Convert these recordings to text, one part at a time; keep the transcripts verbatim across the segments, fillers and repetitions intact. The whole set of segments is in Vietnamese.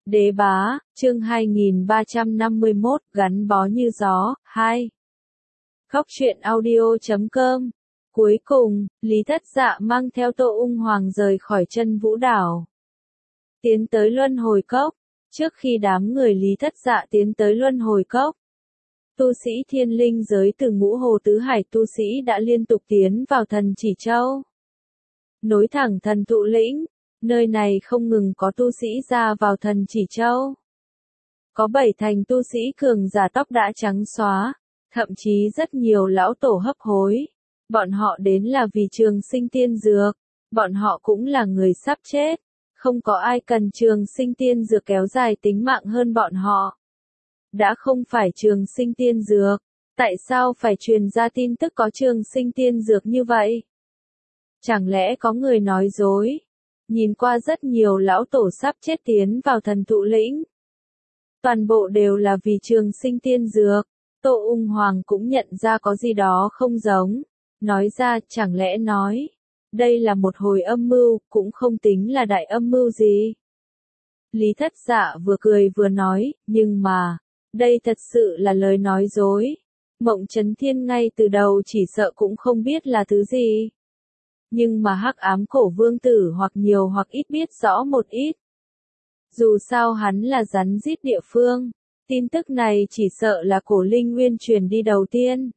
Đế bá, chương hai nghìn ba trăm năm mươi mốt, gắn bó như gió, hai. Khóc chuyện audio chấm com. Cuối cùng, Lý Thất Dạ mang theo Tô Ung Hoàng rời khỏi Chân Vũ Đảo. Tiến tới Luân Hồi Cốc. Trước khi đám người Lý Thất Dạ tiến tới Luân Hồi Cốc, tu sĩ thiên linh giới từ Ngũ Hồ Tứ Hải tu sĩ đã liên tục tiến vào Thần Chỉ Châu. Nối thẳng Thần Thụ Lĩnh. Nơi này không ngừng có tu sĩ ra vào Thần Chỉ Châu. Có bảy thành tu sĩ cường giả tóc đã trắng xóa, thậm chí rất nhiều lão tổ hấp hối. Bọn họ đến là vì trường sinh tiên dược, bọn họ cũng là người sắp chết. Không có ai cần trường sinh tiên dược kéo dài tính mạng hơn bọn họ. Đã không phải trường sinh tiên dược, tại sao phải truyền ra tin tức có trường sinh tiên dược như vậy? Chẳng lẽ có người nói dối? Nhìn qua rất nhiều lão tổ sắp chết tiến vào Thần Thụ Lĩnh. Toàn bộ đều là vì trường sinh tiên dược. Tô Ung Hoàng cũng nhận ra có gì đó không giống. Nói ra, chẳng lẽ nói, đây là một hồi âm mưu, cũng không tính là đại âm mưu gì. Lý Thất Dạ vừa cười vừa nói, nhưng mà, đây thật sự là lời nói dối. Mộng Chấn Thiên ngay từ đầu chỉ sợ cũng không biết là thứ gì. Nhưng mà Hắc Ám Cổ Vương Tử hoặc nhiều hoặc ít biết rõ một ít. Dù sao hắn là rắn rít địa phương, tin tức này chỉ sợ là Cổ Linh Nguyên truyền đi đầu tiên.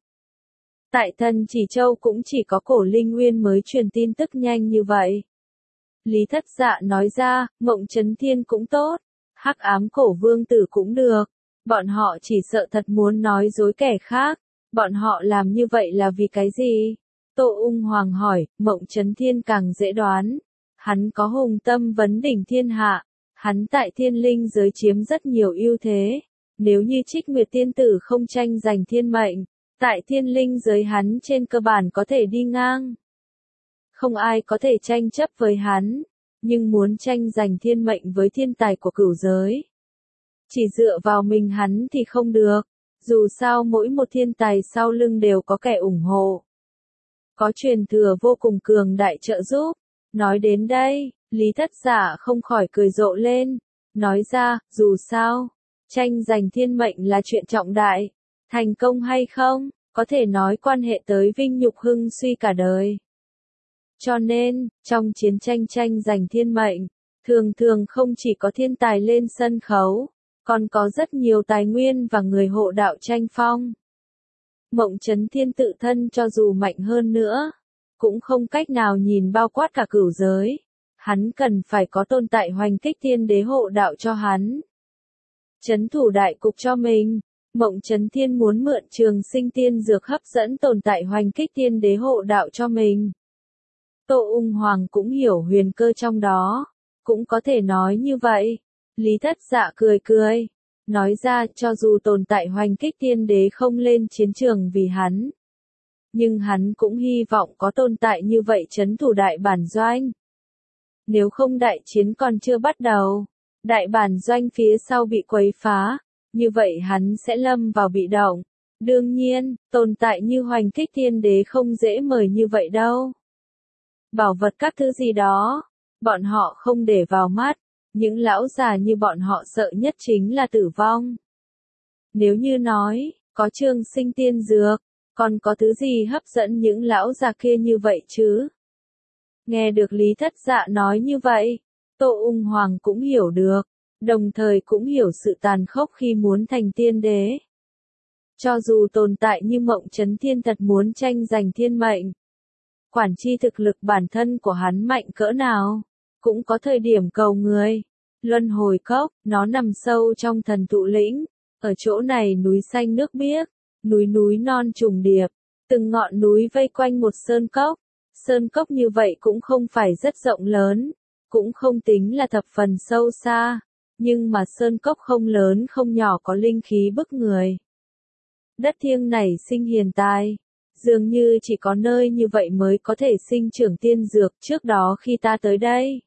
Tại Thần Chỉ Châu cũng chỉ có Cổ Linh Nguyên mới truyền tin tức nhanh như vậy. Lý Thất Dạ nói ra, Mộng Chấn Thiên cũng tốt, Hắc Ám Cổ Vương Tử cũng được, bọn họ chỉ sợ thật muốn nói dối kẻ khác, bọn họ làm như vậy là vì cái gì? Tô Ung Hoàng hỏi, Mộng Chấn Thiên càng dễ đoán. Hắn có hùng tâm vấn đỉnh thiên hạ. Hắn tại thiên linh giới chiếm rất nhiều ưu thế. Nếu như Trích Nguyệt Tiên Tử không tranh giành thiên mệnh, tại thiên linh giới hắn trên cơ bản có thể đi ngang. Không ai có thể tranh chấp với hắn. Nhưng muốn tranh giành thiên mệnh với thiên tài của cửu giới, chỉ dựa vào mình hắn thì không được. Dù sao mỗi một thiên tài sau lưng đều có kẻ ủng hộ. Có truyền thừa vô cùng cường đại trợ giúp. Nói đến đây, Lý Thất Dạ không khỏi cười rộ lên. Nói ra, dù sao, tranh giành thiên mệnh là chuyện trọng đại. Thành công hay không, có thể nói quan hệ tới vinh nhục hưng suy cả đời. Cho nên, trong chiến tranh tranh giành thiên mệnh, thường thường không chỉ có thiên tài lên sân khấu, còn có rất nhiều tài nguyên và người hộ đạo tranh phong. Mộng Chấn Thiên tự thân cho dù mạnh hơn nữa, cũng không cách nào nhìn bao quát cả cửu giới. Hắn cần phải có tồn tại Hoành Kích Thiên Đế hộ đạo cho hắn. Chấn thủ đại cục cho mình. Mộng Chấn Thiên muốn mượn trường sinh tiên dược hấp dẫn tồn tại Hoành Kích Thiên Đế hộ đạo cho mình. Tô Ung Hoàng cũng hiểu huyền cơ trong đó. Cũng có thể nói như vậy. Lý Thất Dạ cười cười. Nói ra, cho dù tồn tại Hoành Kích Thiên Đế không lên chiến trường vì hắn, nhưng hắn cũng hy vọng có tồn tại như vậy trấn thủ đại bản doanh. Nếu không đại chiến còn chưa bắt đầu, đại bản doanh phía sau bị quấy phá, như vậy hắn sẽ lâm vào bị động. Đương nhiên, tồn tại như Hoành Kích Thiên Đế không dễ mời như vậy đâu. Bảo vật các thứ gì đó, bọn họ không để vào mắt. Những lão già như bọn họ sợ nhất chính là tử vong. Nếu như nói, có trường sinh tiên dược, còn có thứ gì hấp dẫn những lão già kia như vậy chứ? Nghe được Lý Thất Dạ nói như vậy, Tô Ung Hoàng cũng hiểu được, đồng thời cũng hiểu sự tàn khốc khi muốn thành tiên đế. Cho dù tồn tại như Mộng Chấn Thiên thật muốn tranh giành thiên mệnh, quản chi thực lực bản thân của hắn mạnh cỡ nào, cũng có thời điểm cầu người. Luân Hồi Cốc, nó nằm sâu trong Thần Thụ Lĩnh. Ở chỗ này núi xanh nước biếc, núi núi non trùng điệp, từng ngọn núi vây quanh một sơn cốc. Sơn cốc như vậy cũng không phải rất rộng lớn, cũng không tính là thập phần sâu xa, nhưng mà sơn cốc không lớn không nhỏ có linh khí bức người. Đất thiêng này sinh hiền tài, dường như chỉ có nơi như vậy mới có thể sinh trưởng tiên dược. Trước đó khi ta tới đây,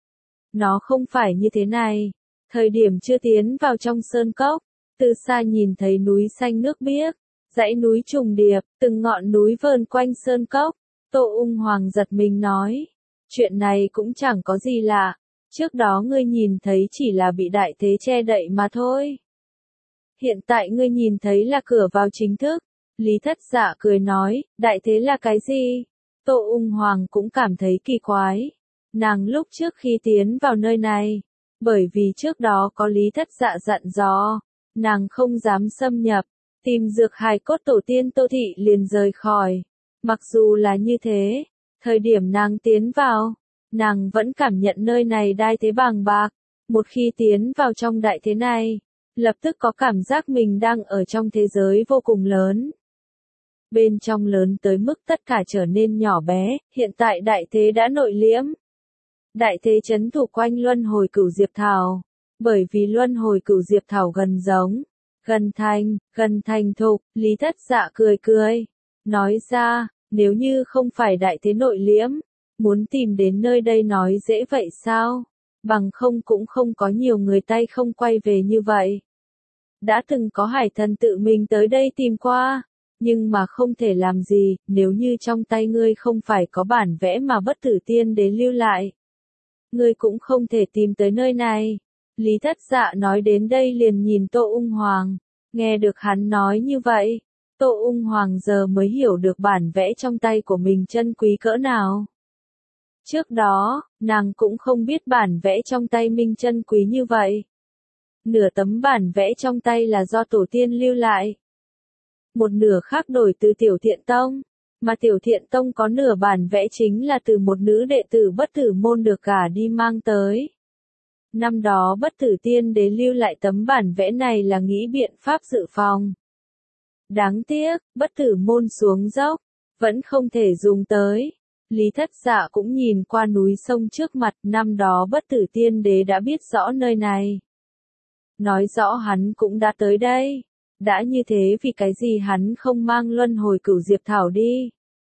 nó không phải như thế này. Thời điểm chưa tiến vào trong sơn cốc, từ xa nhìn thấy núi xanh nước biếc, dãy núi trùng điệp, từng ngọn núi vờn quanh sơn cốc. Tô Ung Hoàng giật mình nói, chuyện này cũng chẳng có gì lạ, Trước đó ngươi nhìn thấy chỉ là bị đại thế che đậy mà thôi. Hiện tại ngươi nhìn thấy là cửa vào chính thức. Lý Thất Dạ cười nói, đại thế là cái gì? Tô Ung Hoàng cũng cảm thấy kỳ quái. Nàng lúc trước khi tiến vào nơi này, bởi vì trước đó có Lý Thất Dạ dặn dò, nàng không dám xâm nhập, tìm dược hài cốt tổ tiên Tô Thị liền rời khỏi. Mặc dù là như thế, thời điểm nàng tiến vào, nàng vẫn cảm nhận nơi này đai thế bàng bạc. Một khi tiến vào trong đại thế này, lập tức có cảm giác mình đang ở trong thế giới vô cùng lớn. Bên trong lớn tới mức tất cả trở nên nhỏ bé, hiện tại đại thế đã nội liễm. Đại thế trấn thủ quanh luân hồi cửu diệp thảo, bởi vì luân hồi cửu diệp thảo gần giống, gần thành, gần thành thục, Lý Thất Dạ cười cười, nói ra, nếu như không phải đại thế nội liễm, muốn tìm đến nơi đây nói dễ vậy sao, bằng không cũng không có nhiều người tay không quay về như vậy. Đã từng có hải thần tự mình tới đây tìm qua, nhưng mà không thể làm gì, nếu như trong tay ngươi không phải có bản vẽ mà bất tử tiên đế lưu lại. Ngươi cũng không thể tìm tới nơi này. Lý Thất Dạ nói đến đây liền nhìn Tô Ung Hoàng, nghe được hắn nói như vậy, Tô Ung Hoàng giờ mới hiểu được bản vẽ trong tay của mình chân quý cỡ nào. Trước đó, nàng cũng không biết bản vẽ trong tay mình chân quý như vậy. Nửa tấm bản vẽ trong tay là do tổ tiên lưu lại. Một nửa khác đổi từ Tiểu Thiện Tông, mà Tiểu Thiện Tông có nửa bản vẽ chính là từ một nữ đệ tử bất tử môn được gả đi mang tới. Năm đó bất tử tiên đế lưu lại tấm bản vẽ này là nghĩ biện pháp dự phòng. Đáng tiếc, bất tử môn xuống dốc, vẫn không thể dùng tới. Lý Thất Dạ cũng nhìn qua núi sông trước mặt, năm đó bất tử tiên đế đã biết rõ nơi này. Nói rõ hắn cũng đã tới đây. Đã như thế vì cái gì hắn không mang luân hồi cửu diệp thảo đi?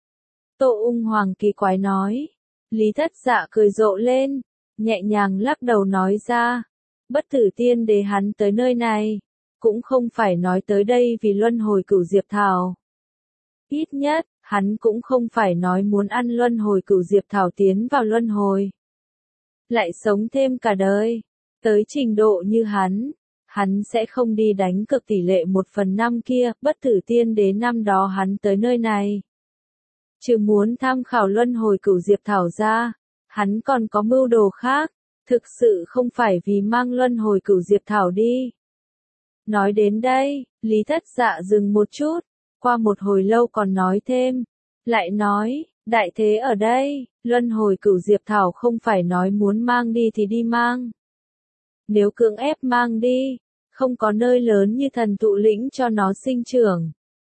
Tô Ung Hoàng kỳ quái nói. Lý Thất Dạ cười rộ lên, nhẹ nhàng lắc đầu nói ra. Bất tử tiên đế hắn tới nơi này, cũng không phải nói tới đây vì luân hồi cửu diệp thảo. Ít nhất, hắn cũng không phải nói muốn ăn luân hồi cửu diệp thảo tiến vào luân hồi. Lại sống thêm cả đời, tới trình độ như hắn. Hắn sẽ không đi đánh cược tỷ lệ một phần năm kia, bất tử tiên đế năm đó hắn tới nơi này. Trừ muốn tham khảo luân hồi cửu diệp thảo ra, hắn còn có mưu đồ khác, thực sự không phải vì mang luân hồi cửu diệp thảo đi. Nói đến đây, Lý Thất Dạ dừng một chút, qua một hồi lâu còn nói thêm, lại nói, đại thế ở đây, luân hồi cửu diệp thảo không phải nói muốn mang đi thì đi mang. Nếu cưỡng ép mang đi, không có nơi lớn như thần thụ lĩnh cho nó sinh trưởng.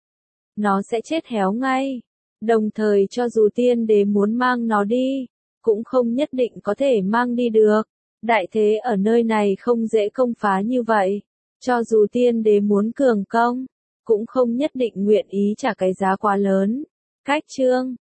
Nó sẽ chết héo ngay. Đồng thời cho dù tiên đế muốn mang nó đi, cũng không nhất định có thể mang đi được. Đại thế ở nơi này không dễ công phá như vậy. Cho dù tiên đế muốn cường công, cũng không nhất định nguyện ý trả cái giá quá lớn. Cách chương